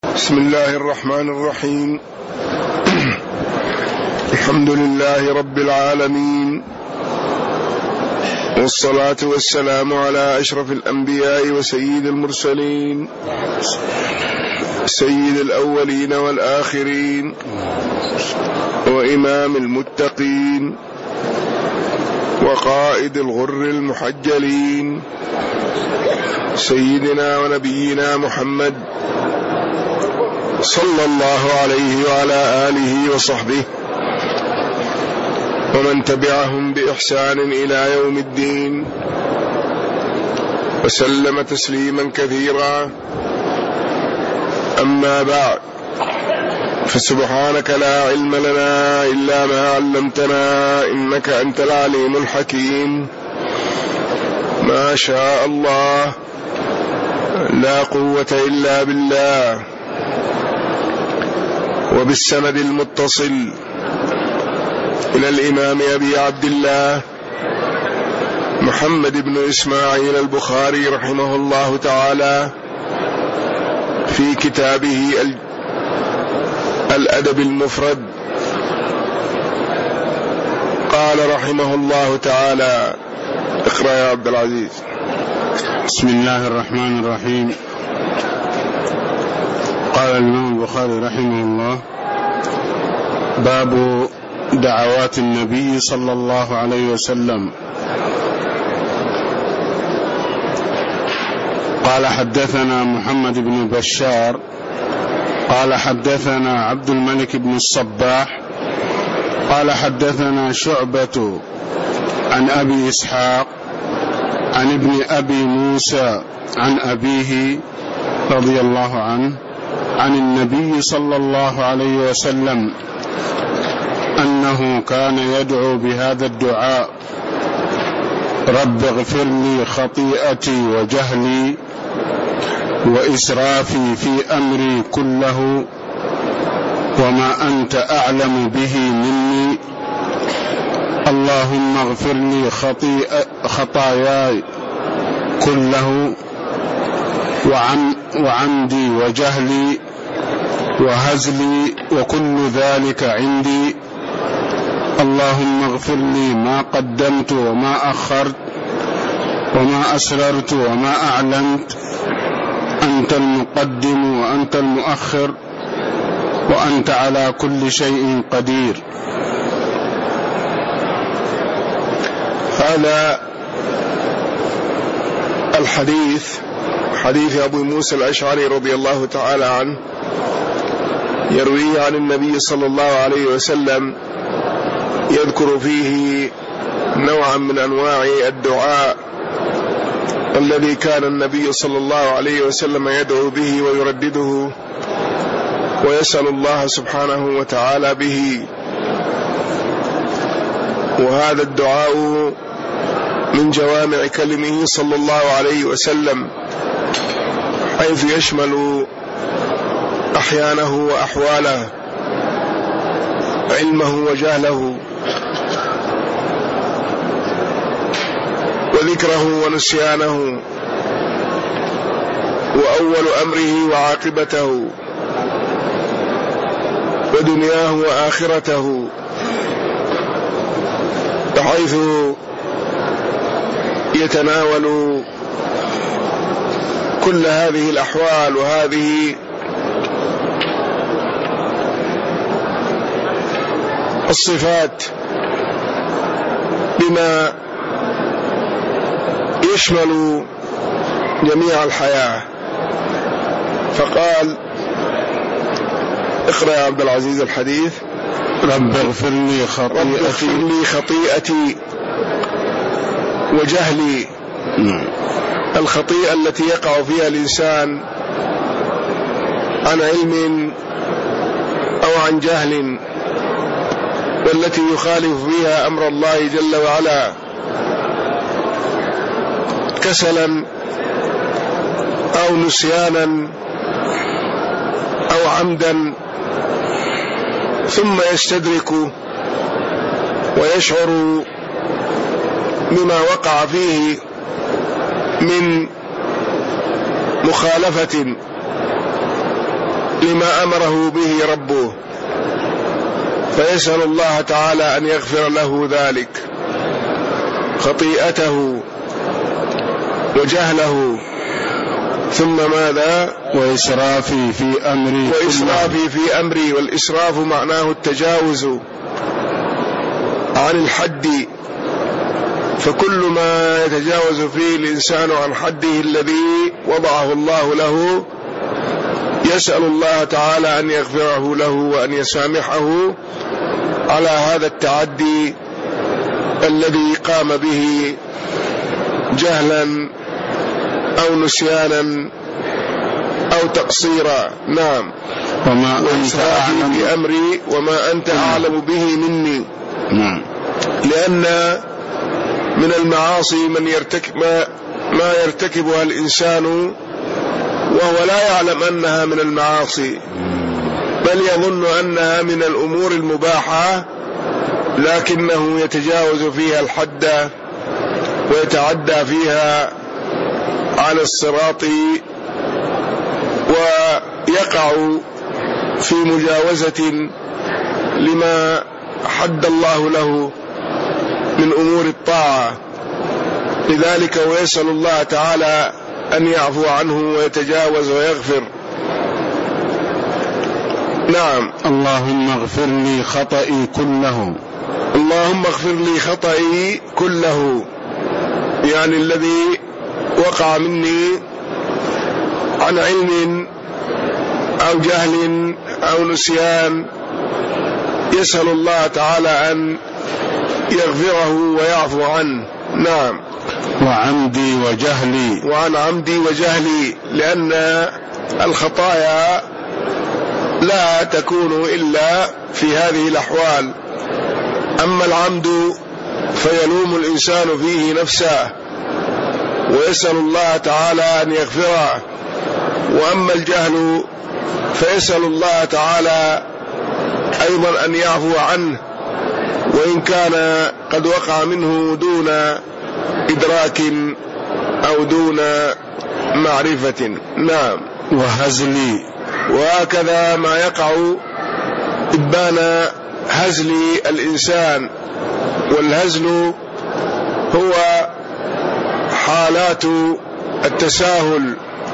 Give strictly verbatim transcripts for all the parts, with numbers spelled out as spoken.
بسم الله الرحمن الرحيم. الحمد لله رب العالمين، والصلاة والسلام على أشرف الأنبياء وسيد المرسلين، سيد الأولين والآخرين، وإمام المتقين، وقائد الغر المحجلين، سيدنا ونبينا محمد صلى الله عليه وعلى آله وصحبه ومن تبعهم بإحسان إلى يوم الدين، وسلم تسليما كثيرا. أما بعد، فسبحانك لا علم لنا إلا ما علمتنا إنك أنت العليم الحكيم. ما شاء الله، لا قوة إلا بالله. وبالسند المتصل إلى الإمام أبي عبد الله محمد بن إسماعيل البخاري رحمه الله تعالى في كتابه الأدب المفرد، قال رحمه الله تعالى: اقرأ يا عبد العزيز. بسم الله الرحمن الرحيم. قال الإمام البخاري رحمه الله: باب دعوات النبي صلى الله عليه وسلم. قال: حدثنا محمد بن بشار قال حدثنا عبد الملك بن الصباح قال حدثنا شعبة عن أبي إسحاق عن ابن أبي موسى عن أبيه رضي الله عنه عن النبي صلى الله عليه وسلم أنه كان يدعو بهذا الدعاء: رب اغفر لي خطيئتي وجهلي وإسرافي في أمري كله وما أنت أعلم به مني، اللهم اغفر لي خطاياي كله وعن وعمدي وجهلي وهزلي وكل ذلك عندي، اللهم اغفر لي ما قدمت وما أخرت وما أسررت وما أعلنت، أنت المقدم وأنت المؤخر وأنت على كل شيء قدير. هذا الحديث حديث أبو موسى الأشعري رضي الله تعالى عنه، يرويه عن النبي صلى الله عليه وسلم، يذكر فيه نوعا من أنواع الدعاء الذي كان النبي صلى الله عليه وسلم يدعو به ويردده ويسأل الله سبحانه وتعالى به. وهذا الدعاء من جوامع كلمه صلى الله عليه وسلم، حيث يشمل أحيانه وأحواله، علمه وجهله، وذكره ونسيانه، وأول أمره وعاقبته، ودنياه وآخرته، بحيث يتناول كل هذه الأحوال وهذه الصفات بما يشمل جميع الحياة. فقال: اقرأ يا عبد العزيز الحديث. رب اغفر لي خطيئتي, رب اغفر لي خطيئتي وجهلي. الخطيئة التي يقع فيها الإنسان عن علم أو عن جهل، والتي يخالف فيها أمر الله جل وعلا كسلا أو نسيانا أو عمدا، ثم يستدرك ويشعر بما وقع فيه من مخالفة لما أمره به ربه، فيسأل الله تعالى أن يغفر له ذلك، خطيئته وجهله. ثم ماذا؟ وإسرافي في أمري وإسرافي في أمري. والإسراف معناه التجاوز عن الحد، فكل ما يتجاوز فيه الإنسان عن حده الذي وضعه الله له يسأل الله تعالى أن يغفره له وأن يسامحه على هذا التعدي الذي قام به جهلا أو نسيانا أو تقصيرا. نعم. وما أنت أعلم في أمري وما أنت أعلم به مني. نعم. لأن من المعاصي من يرتكب ما, ما يرتكبها الإنسان وهو لا يعلم أنها من المعاصي، بل يظن أنها من الأمور المباحة، لكنه يتجاوز فيها الحد ويتعدى فيها على الصراط ويقع في مجاوزة لما حد الله له من أمور الطاعة. لذلك ويسأل الله تعالى أن يعفو عنه ويتجاوز ويغفر. نعم. اللهم اغفر لي خطئي كله. اللهم اغفر لي خطئي كله، يعني الذي وقع مني عن علم أو جهل أو نسيان، يسأل الله تعالى أن يغفره ويعفو عنه. نعم. وعمدي وجهلي. وعن عمدي وجهلي، لأن الخطايا لا تكون إلا في هذه الأحوال. أما العمد فيلوم الإنسان فيه نفسه ويسأل الله تعالى أن يغفره، وأما الجهل فيسأل الله تعالى أيضا أن يعفو عنه وإن كان قد وقع منه دون إدراك أو دون معرفة. نعم. وهزلي. وهكذا ما يقع إبان هزل الإنسان، والهزل هو حالات التساهل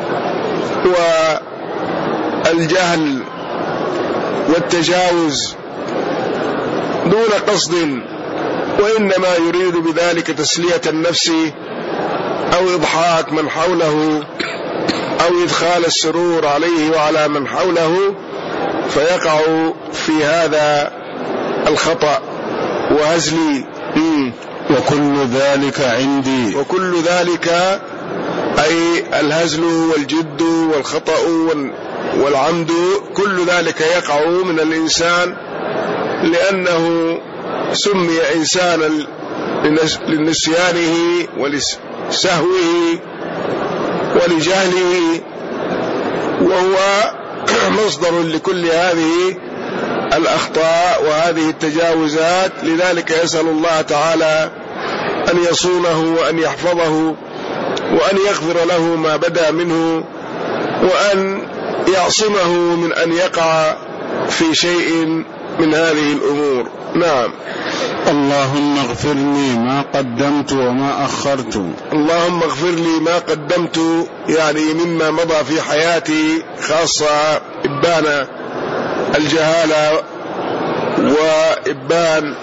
والجهل والتجاوز دون قصد، وإنما يريد بذلك تسلية النفس أو إضحاك من حوله أو إدخال السرور عليه وعلى من حوله، فيقع في هذا الخطأ وهزلي. وكل ذلك عندي. وكل ذلك أي الهزل والجد والخطأ والعمد، كل ذلك يقع من الإنسان لأنه سمي إنسانا لنسيانه ولسهوه ولجهله، وهو مصدر لكل هذه الأخطاء وهذه التجاوزات. لذلك يسأل الله تعالى أن يصونه وأن يحفظه وأن يغفر له ما بدا منه وأن يعصمه من أن يقع في شيء من هذه الأمور. نعم. اللهم اغفر لي ما قدمت وما أخرت. اللهم اغفر لي ما قدمت، يعني مما مضى في حياتي، خاصة إبان الجهالة وإبان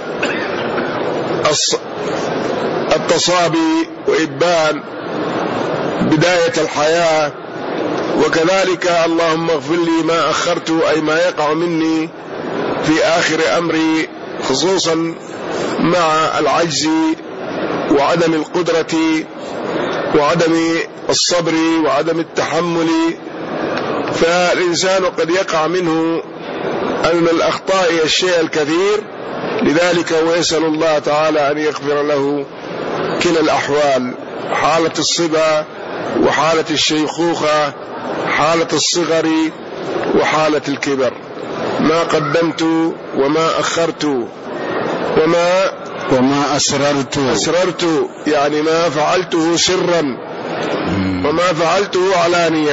التصابي وإبان بداية الحياة، وكذلك اللهم اغفر لي ما أخرت، أي ما يقع مني في آخر أمري، خصوصا مع العجز وعدم القدرة وعدم الصبر وعدم التحمل. فالإنسان قد يقع منه من الأخطاء الشيء الكثير، لذلك ويسأل الله تعالى أن يغفر له كلا الأحوال، حالة الصبا وحالة الشيخوخة، حالة الصغر وحالة الكبر. ما قدمت وما أخرت وما وما أسررت. أسررت يعني ما فعلته سرا وما فعلته علانية،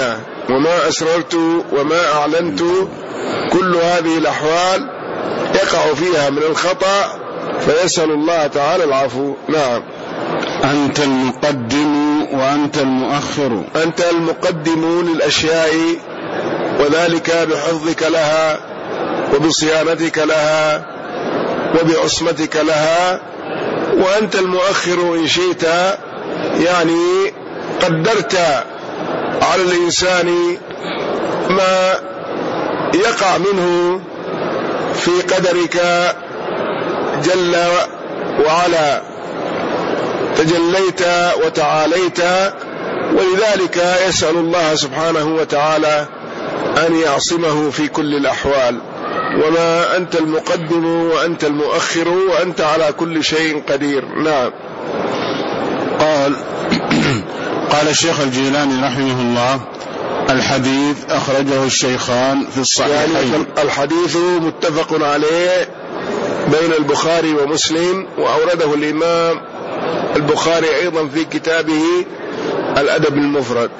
وما أسررت وما أعلنت، كل هذه الأحوال يقع فيها من الخطأ، فيسأل الله تعالى العفو. نعم. أنت المقدم وأنت المؤخر. أنت المقدم للأشياء، وذلك بحفظك لها وبصيانتك لها وبعصمتك لها، وأنت المؤخر إن شئت، يعني قدرت على الإنسان ما يقع منه في قدرك جل وعلا، تجليت وتعاليت، ولذلك يسأل الله سبحانه وتعالى أن يعصمه في كل الأحوال. وما أنت المقدم وأنت المؤخر وأنت على كل شيء قدير. نعم. قال قال الشيخ الجيلاني رحمه الله: الحديث أخرجه الشيخان في الصحيحين. يعني الحديث متفق عليه بين البخاري ومسلم، وأورده الإمام البخاري أيضا في كتابه الأدب المفرد.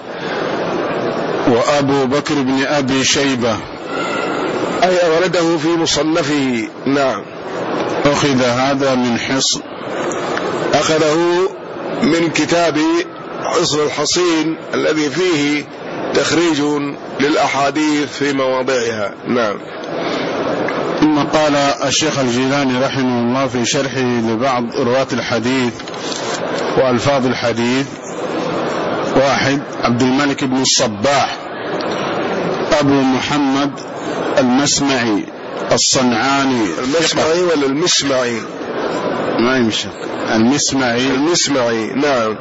وأبو بكر بن أبي شيبة أي أورده في مصنفه. نعم. أخذ هذا من حصن، أخذه من كتاب حصن الحصين الذي فيه تخريج للأحاديث في مواضعها. نعم. ثم قال الشيخ الجيلاني رحمه الله في شرحه لبعض رواة الحديث وألفاظ الحديث: واحد، عبد الملك بن الصباح أبو محمد المسمعي الصنعاني. المسمعي ولا المسمعي؟ ما يمشي. المسمعي. المسمعي. نعم.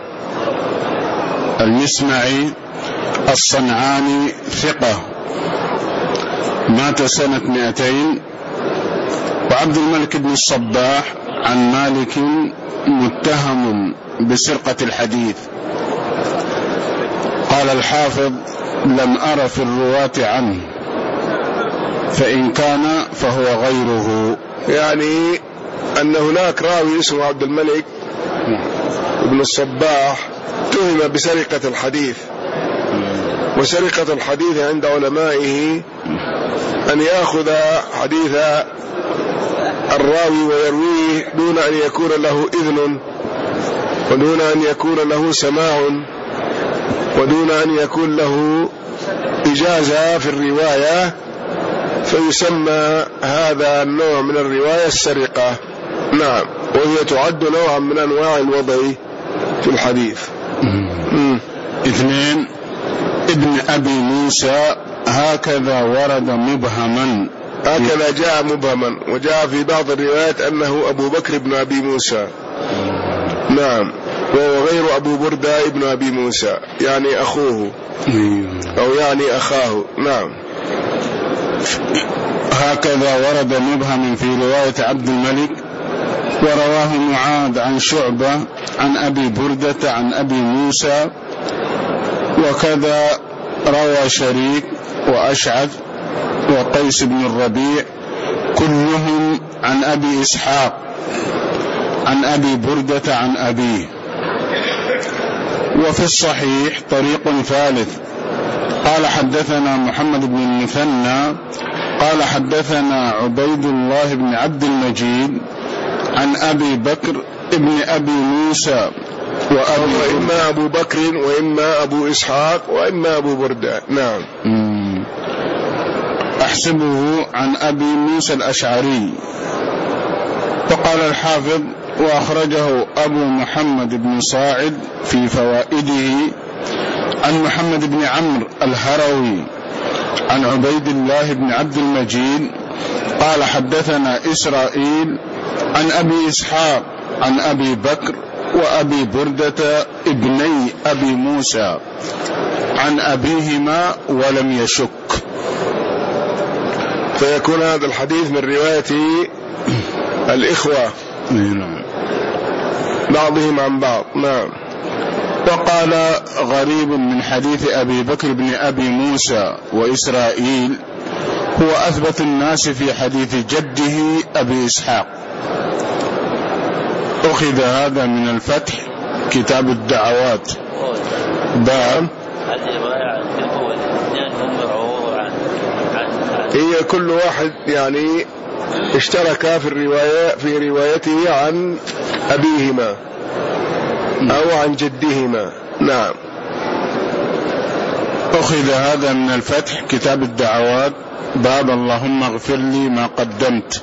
المسمعي الصنعاني ثقة، مات سنة مئتين. وعبد الملك بن الصباح عن مالك متهم بسرقة الحديث. قال الحافظ: لم أر في الرواة عنه، فإن كان فهو غيره. يعني أن هناك راوي اسمه عبد الملك بن الصباح اتهم بسرقة الحديث، وسرقة الحديث عند علمائه أن يأخذ حديث الراوي ويرويه دون أن يكون له إذن، ودون أن يكون له سماع، ودون أن يكون له إجازة في الرواية، فيسمى هذا النوع من الرواية السرقة. نعم. وهي تعد نوعا من أنواع الوضع في الحديث. اثنين، ابن أبي موسى هكذا ورد مبهما، هكذا جاء مبهما، وجاء في بعض الروايات أنه أبو بكر بن أبي موسى. نعم. وهو غير أبو بردة ابن أبي موسى، يعني أخوه أو يعني أخاه. نعم. هكذا ورد مبهما في رواية عبد الملك. ورواه معاذ عن شعبة عن أبي بردة عن أبي موسى، وكذا روى شريك وأشعث وقيس بن الربيع كلهم عن أبي إسحاق عن أبي بردة عن أبيه. وفي الصحيح طريق ثالث قال: حدثنا محمد بن المثنى قال حدثنا عبيد الله بن عبد المجيد عن أبي بكر ابن أبي موسى وأبي وإما أبو بكر وإما أبو إسحاق وإما أبو بردة. نعم. أحسبه عن أبي موسى الأشعري. وقال الحافظ: وأخرجه أبو محمد بن صاعد في فوائده عن محمد بن عمرو الهروي عن عبيد الله بن عبد المجيد قال: حدثنا إسرائيل عن أبي إسحاق عن أبي بكر وأبي بردة ابني أبي موسى عن أبيهما ولم يشك. فيكون هذا الحديث من رواية الإخوة بعضهم عن بعض. نعم. وقال: غريب من حديث أبي بكر بن أبي موسى وإسرائيل هو أثبت الناس في حديث جده أبي إسحاق. أخذ هذا من الفتح كتاب الدعوات، باب هذه رواية عن كلمة والاثنين هم رووا عن هي كل واحد يعني اشترك في الرواية في روايته عن أبيهما أو عن جدهما. نعم. أخذ هذا من الفتح كتاب الدعوات باب اللهم اغفر لي ما قدمت.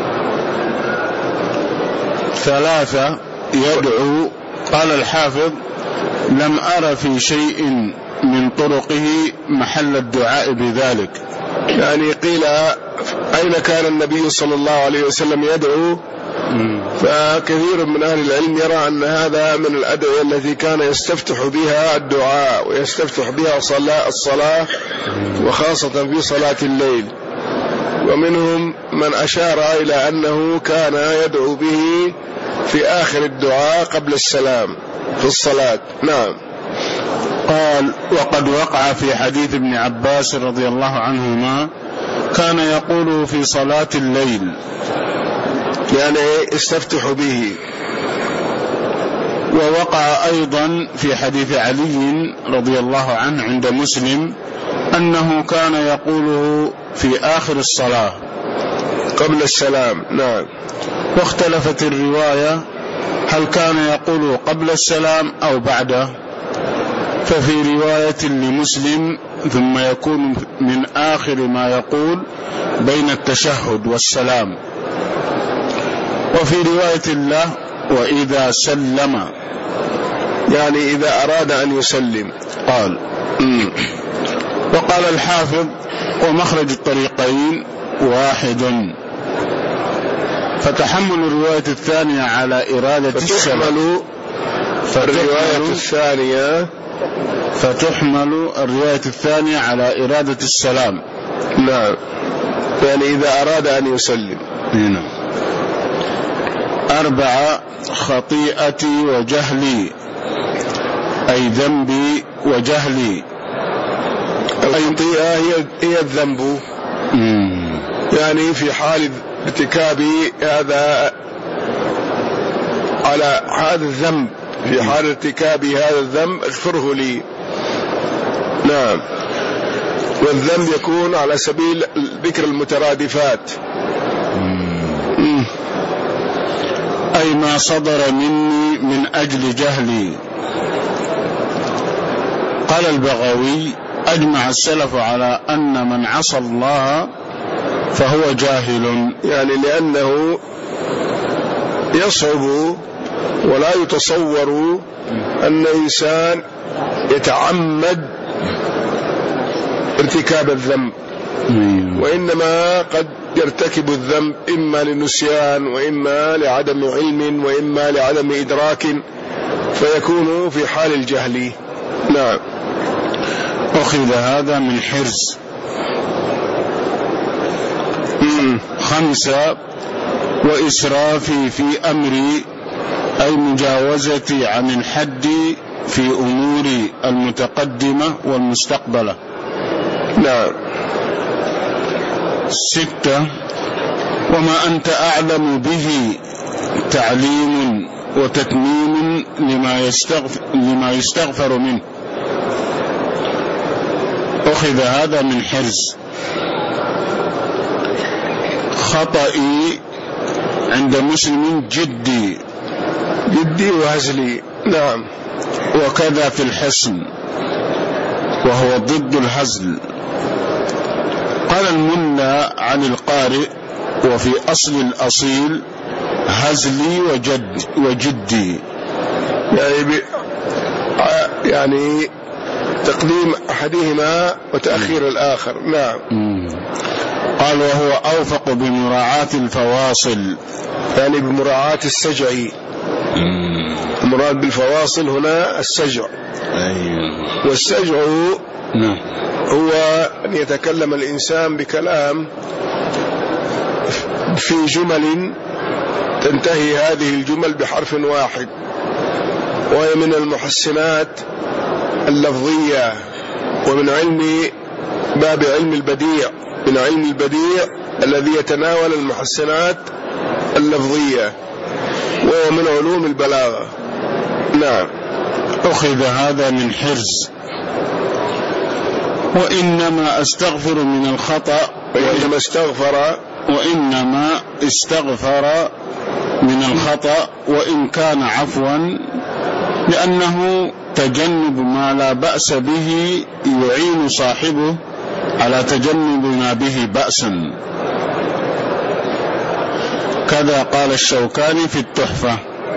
ثلاثة يدعو. قال الحافظ لم أرى في شيء من طرقه محل الدعاء بذلك. يعني قيل أين كان النبي صلى الله عليه وسلم يدعو؟ فكثير من أهل العلم يرى أن هذا من الأدعية التي كان يستفتح بها الدعاء ويستفتح بها صلاة الصلاة وخاصة في صلاة الليل. ومنهم من أشار إلى أنه كان يدعو به في آخر الدعاء قبل السلام في الصلاة. نعم. قال وقد وقع في حديث ابن عباس رضي الله عنهما كان يقول في صلاة الليل، يعني استفتح به. ووقع أيضا في حديث علي رضي الله عنه عند مسلم أنه كان يقوله في آخر الصلاة قبل السلام. نعم. واختلفت الرواية هل كان يقول قبل السلام أو بعده، ففي رواية لمسلم ثم يكون من آخر ما يقول بين التشهد والسلام، وفي رواية الله وإذا سلم، يعني إذا أراد أن يسلم. قال وقال الحافظ ومخرج الطريقين واحد، فتحمل الرواية الثانية على إرادة السلام الرواية الثانية فتحمل الرواية الثانية على إرادة السلام. نعم. يعني إذا أراد أن يسلم. هنا. أربعة خطيئتي وجهلي أي ذنبي وجهلي. الخطيئة هي هي الذنب. مم. يعني في حال ارتكاب هذا على هذا الذنب، في حال ارتكاب هذا الذنب اغفره لي. نعم. والذنب يكون على سبيل ذكر المترادفات. مم. أي ما صدر مني من أجل جهلي. قال البغوي أجمع السلف على أن من عصى الله فهو جاهل، يعني لأنه يصعب ولا يتصور أن إنسان يتعمد ارتكاب الذنب، وإنما قد يرتكب الذنب إما لنسيان وإما لعدم علم وإما لعدم إدراك، فيكون في حال الجهل. نعم. أخذ هذا من حرز. خمسة وإسرافي في أمري أي مجاوزتي عن الحد في أموري المتقدمة والمستقبلة. نعم. ستة وما أنت أعلم به تعليم وتتميم لما يستغفر, لما يستغفر منه. أخذ هذا من حرز. خطئي عند مسلم جدي جدي وهزلي. نعم. وكذا في الحسن وهو ضد الهزل. قال المنى عن القارئ وفي أصل الأصيل هزلي وجد وجدي، يعني ب... يعني تقديم أحدهما وتأخير الآخر. نعم. قال وهو أوفق بمراعاة الفواصل، يعني بمراعاة السجع. المراد بالفواصل هنا السجع. أيوه. والسجع نعم هو أن يتكلم الإنسان بكلام في جمل تنتهي هذه الجمل بحرف واحد، وهي من المحسنات اللفظية، ومن علم باب علم البديع، من علم البديع الذي يتناول المحسنات اللفظية، وهو من علوم البلاغة. نعم. أخذ هذا من حرز. وإنما أستغفر من الخطأ وإنما استغفر وإنما استغفر من الخطأ وإن كان عفوا، لأنه تجنب ما لا بأس به يعين صاحبه على تجنب ما به بأسا. كذا قال الشوكاني في التحفة.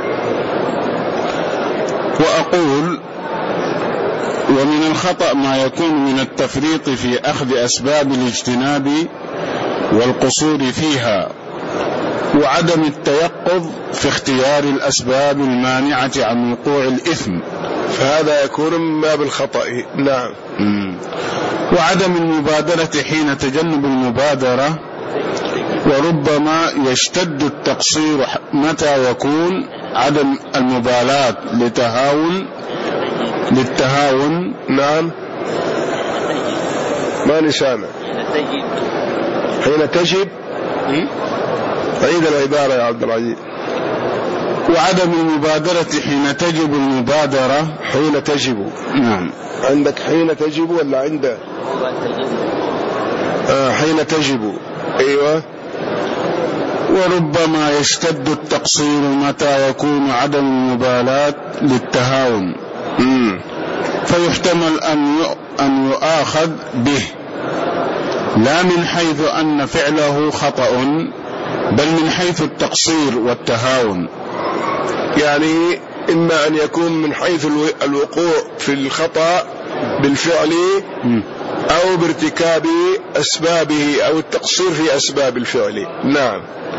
وأقول: ومن الخطأ ما يكون من التفريط في أخذ أسباب الاجتناب والقصور فيها، وعدم التيقظ في اختيار الأسباب المانعة عن وقوع الإثم، فهذا يكون من باب الخطأ. نعم. مم. وعدم المبادرة حين تجنب المبادرة، وربما يشتد التقصير متى يكون عدم المبالاة لتهاون للتهاون. نعم. ما نسامع. حين تجب. عيد العبارة يا عبد العزيز. وعدم المبادرة حين تجب المبادرة. حين تجب. نعم. عندك حين تجب ولا عنده؟ آه حين تجب. أيوة. وربما يشتد التقصير متى يكون عدم المبالاة للتهاون. مم. فيحتمل أن يؤاخذ به، لا من حيث أن فعله خطأ، بل من حيث التقصير والتهاون. يعني إما أن يكون من حيث الوقوع في الخطأ بالفعل أو بارتكاب أسبابه أو التقصير في أسباب الفعل. نعم.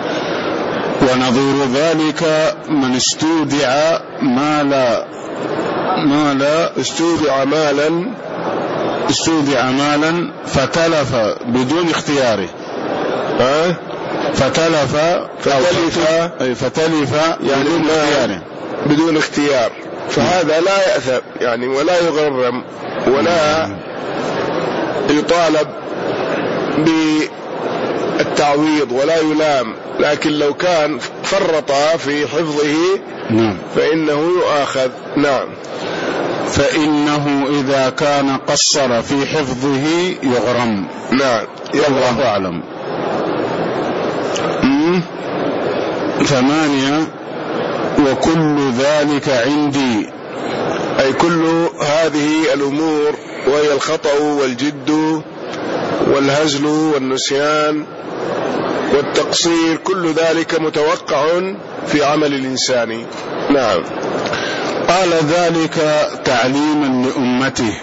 ونظير ذلك من استودع مالا مالا استودع مالا استودع مالا فتلف بدون اختياره. ها؟ فتلف فتلف أي فتلف يعني بدون اختياره بدون اختيار، فهذا لا يأثم يعني ولا يغرم ولا يطالب بالتعويض ولا يلام، لكن لو كان فرط في حفظه فإنه يؤاخذ. نعم. فإنه إذا كان قصر في حفظه يغرم. نعم. الله أعلم. ثمانية: وكل ذلك عندي، أي كل هذه الأمور وهي الخطأ والجد والهزل والنسيان والتقصير، كل ذلك متوقع في عمل الإنسان. نعم. قال ذلك تعليما لأمته.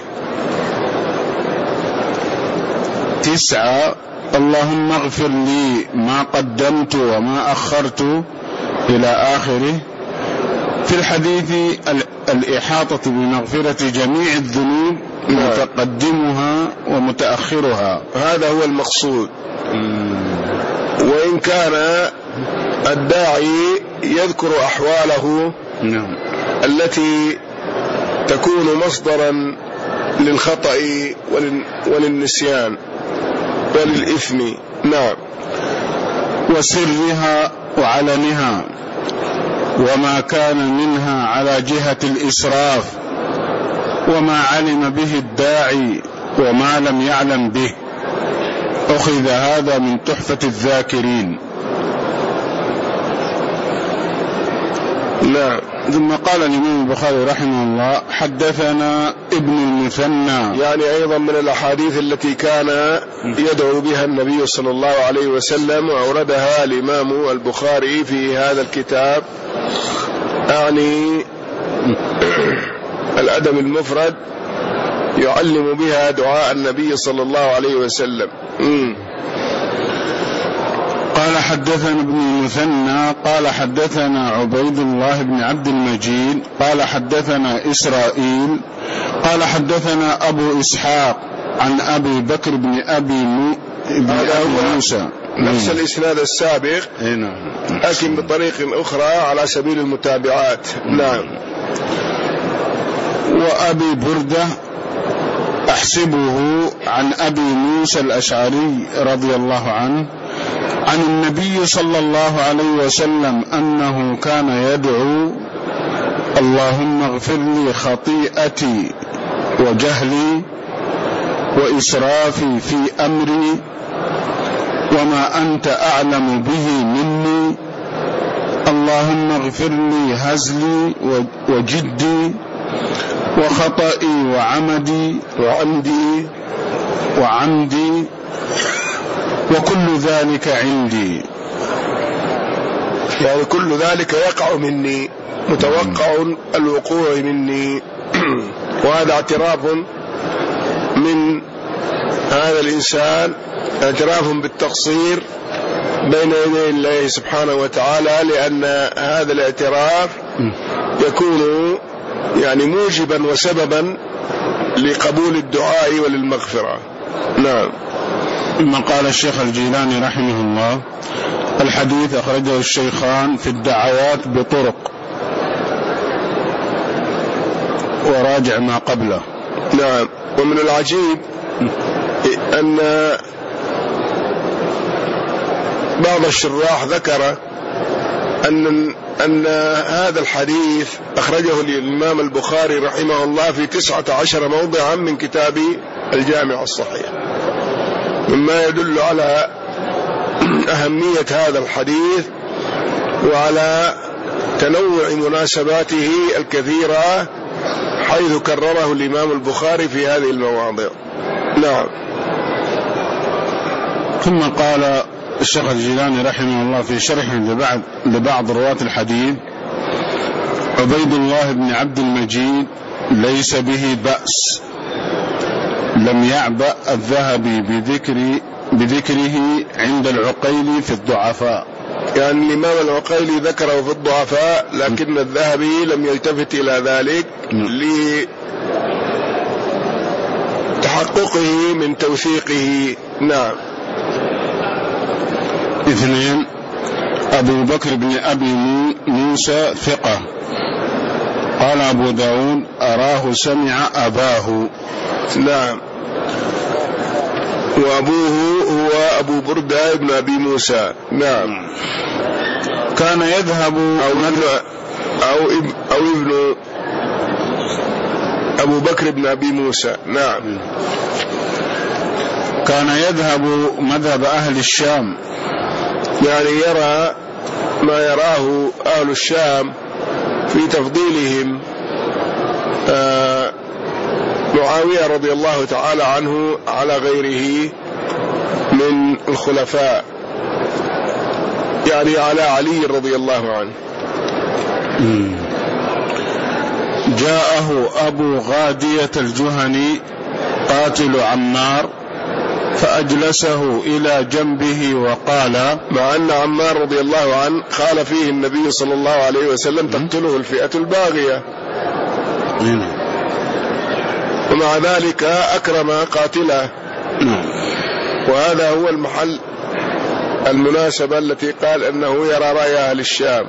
تسعة: اللهم اغفر لي ما قدمت وما أخرت إلى آخره. في الحديث الإحاطة بمغفرة جميع الذنوب، متقدمها ومتأخرها، هذا هو المقصود. وإن كان الداعي يذكر أحواله التي تكون مصدرا للخطأ وللنسيان وللإثم. نعم. وسرها وعلنها، وما كان منها على جهة الإسراف، وما علم به الداعي وما لم يعلم به. أخذ هذا من تحفة الذاكرين. نعم. ثم قال الإمام البخاري رحمه الله: حدثنا ابن المثنى، يعني أيضا من الأحاديث التي كان يدعو بها النبي صلى الله عليه وسلم، وأوردها الإمام البخاري في هذا الكتاب، يعني الأدب المفرد، يعلم بها دعاء النبي صلى الله عليه وسلم. م. قال حدثنا ابن المثنى قال حدثنا عبيد الله بن عبد المجيد قال حدثنا إسرائيل قال حدثنا أبو إسحاق عن أبي بكر بن أبي, مو... بن أبي موسى، نفس الإسناد السابق لكن بطريق أخرى على سبيل المتابعات. نعم. وأبي بردة أحسبه عن أبي موسى الأشعري رضي الله عنه عن النبي صلى الله عليه وسلم أنه كان يدعو: اللهم اغفر لي خطيئتي وجهلي وإسرافي في أمري وما أنت أعلم به مني. اللهم اغفر لي هزلي وجدي وخطئي وعمدي وعمدي وعمدي وكل ذلك عندي. يعني كل ذلك يقع مني، متوقع الوقوع مني. وهذا اعتراف من هذا الإنسان، اعتراف بالتقصير بين يدي الله سبحانه وتعالى، لأن هذا الاعتراف يكون يعني موجبا وسببا لقبول الدعاء وللمغفرة. نعم. ثم قال الشيخ الجيلاني رحمه الله: الحديث أخرجه الشيخان في الدعوات بطرق، وراجع ما قبله. نعم. ومن العجيب أن بعض الشراح ذكر أن أن هذا الحديث أخرجه الإمام البخاري رحمه الله في تسعة عشر موضعا من كتاب الجامع الصحيح، مما يدل على أهمية هذا الحديث وعلى تنوع مناسباته الكثيرة، حيث كرره الإمام البخاري في هذه المواضع. نعم. ثم قال الشيخ الجيلاني رحمه الله في شرح لبعض, لبعض رواة الحديث: عبيد الله بن عبد المجيد ليس به بأس، لم يعبأ الذهبي بذكر بذكره عند العقيلي في الضعفاء. يعني الإمام العقيلي ذكره في الضعفاء، لكن الذهبي لم يلتفت إلى ذلك لتحققه من توثيقه. نعم. اثنين: أبو بكر بن أبي موسى ثقة. قال أبو داود: أراه سمع أباه. نعم. وأبوه هو أبو بردة بن أبي موسى. نعم. كان يذهب أو ابن أو ابن, أو ابن أبو بكر بن أبي موسى. نعم. كان يذهب مذهب أهل الشام، يعني يرى ما يراه أهل الشام في تفضيلهم آه معاوية رضي الله تعالى عنه على غيره من الخلفاء، يعني على علي رضي الله عنه. جاءه أبو غادية الجهني قاتل عمار فأجلسه إلى جنبه وقال، مع أن عمار رضي الله عنه قال فيه النبي صلى الله عليه وسلم: تقتله الفئة الباغية، ومع ذلك أكرم قاتله. وهذا هو المحل المناسبة التي قال أنه يرى رأي أهل الشام،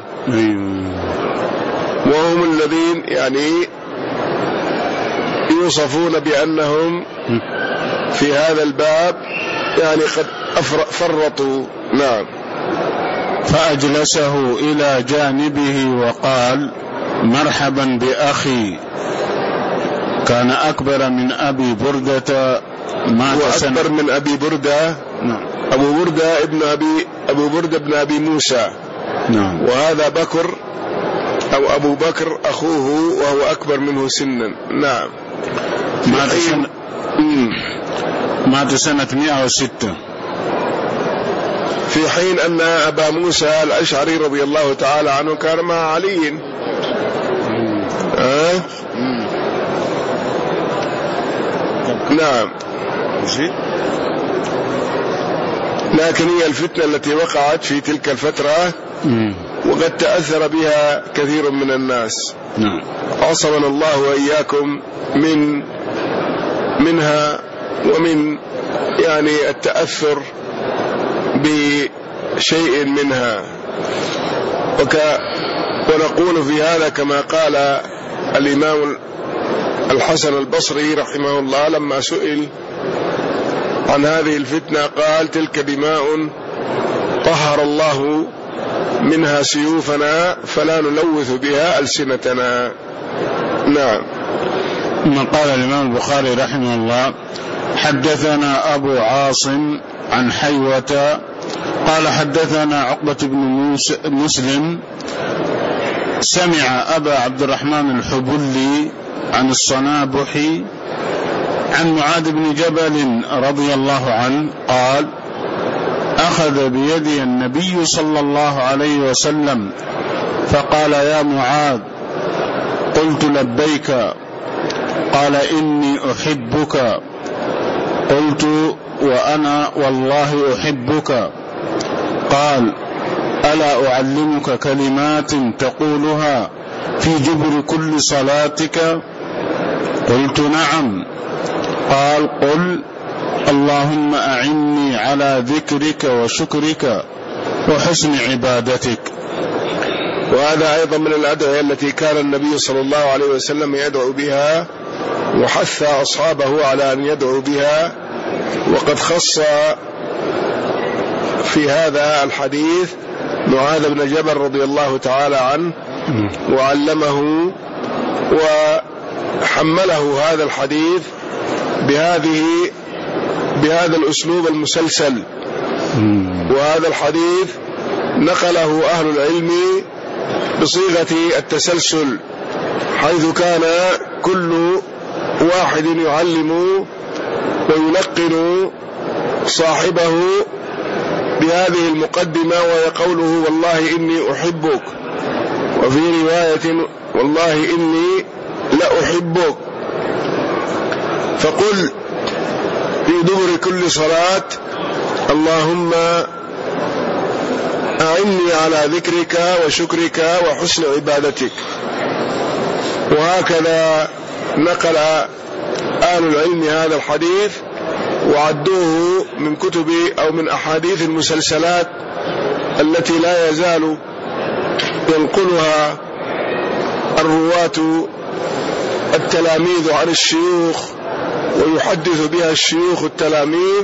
وهم الذين يعني يوصفون بأنهم في هذا الباب يعني قد فرطوا. نعم. فأجلسه إلى جانبه وقال: مرحبا بأخي. كان أكبر من أبي بردة، مات سنة. وأكبر من أبي بردة. نعم. أبو بردة ابن أبي أبو بردة ابن أبي موسى. نعم. وهذا بكر أو أبو بكر أخوه، وهو أكبر منه سنا. نعم. مات سنة مات سنة مئة وستة، في حين أن أبا موسى الأشعري رضي الله تعالى عنه كان مع علي. أه؟ نعم. لكن هي الفتنة التي وقعت في تلك الفترة وقد تأثر بها كثير من الناس. نعم. عصمنا الله وإياكم من منها ومن يعني التأثر بشيء منها. وك ونقول في هذا كما قال الإمام الحسن البصري رحمه الله لما سئل عن هذه الفتنة قال: تلك دماء طهر الله منها سيوفنا فلا نلوث بها ألسنتنا. نعم. ثم قال الإمام البخاري رحمه الله: حدثنا أبو عاصم عن حيوة قال حدثنا عقبة بن مسلم سمع أبا عبد الرحمن الحبلي عن الصنابحي عن معاذ بن جبل رضي الله عنه قال أخذ بيدي النبي صلى الله عليه وسلم فقال يا معاذ قلت لبيك قال إني أحبك قلت وأنا والله أحبك قال ألا أعلمك كلمات تقولها في جبر كل صلاتك قلت نعم قال قل اللهم أعني على ذكرك وشكرك وحسن عبادتك. وهذا أيضا من الأدعية التي كان النبي صلى الله عليه وسلم يدعو بها وحث أصحابه على أن يدعو بها، وقد خص في هذا الحديث معاذ بن جبل رضي الله تعالى عنه وعلمه وحمله هذا الحديث بهذه بهذا الأسلوب المسلسل. وهذا الحديث نقله أهل العلم بصيغة التسلسل، حيث كان كل واحد يعلم ويلقن صاحبه بهذه المقدمة، وهي قوله والله إني أحبك، وفي رواية والله إني لأحبك. فقل في دبر كل صلاة اللهم أعني على ذكرك وشكرك وحسن عبادتك. وهكذا نقل أهل العلم هذا الحديث وعدوه من كتب أو من أحاديث المسلسلات التي لا يزال ينقلها الرواة التلاميذ عن الشيوخ ويحدث بها الشيوخ التلاميذ،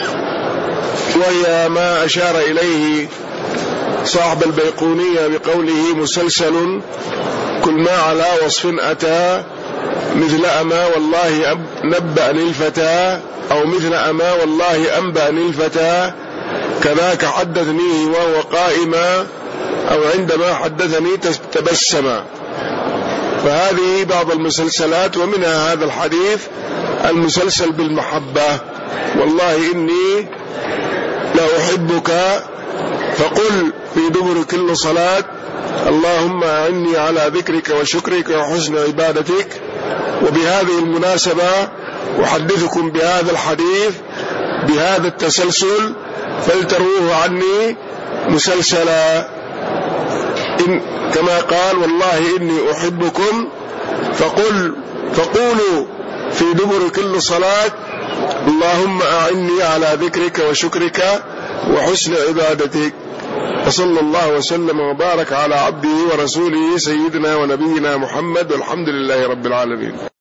وهي ما أشار إليه صاحب البيقونية بقوله مسلسل كل ما على وصف أتى مثل أما والله نبأني الفتى، أو مثل أما والله أنبأني الفتى، كذاك حدثنيه وهو قائما، أو عندما حدثني تبسما. فهذه بعض المسلسلات، ومنها هذا الحديث المسلسل بالمحبة، والله إني لأحبك. فقل في دبر كل صلاة اللهم أعني على ذكرك وشكرك وحسن عبادتك. وبهذه المناسبة أحدثكم بهذا الحديث بهذا التسلسل، فلتروه عني مسلسلا، إن كما قال والله إني أحبكم. فقل فقولوا في دبر كل صلاة اللهم أعني على ذكرك وشكرك وحسن عبادتك. وصلى الله وسلم وبارك على عبده ورسوله سيدنا ونبينا محمد، والحمد لله رب العالمين.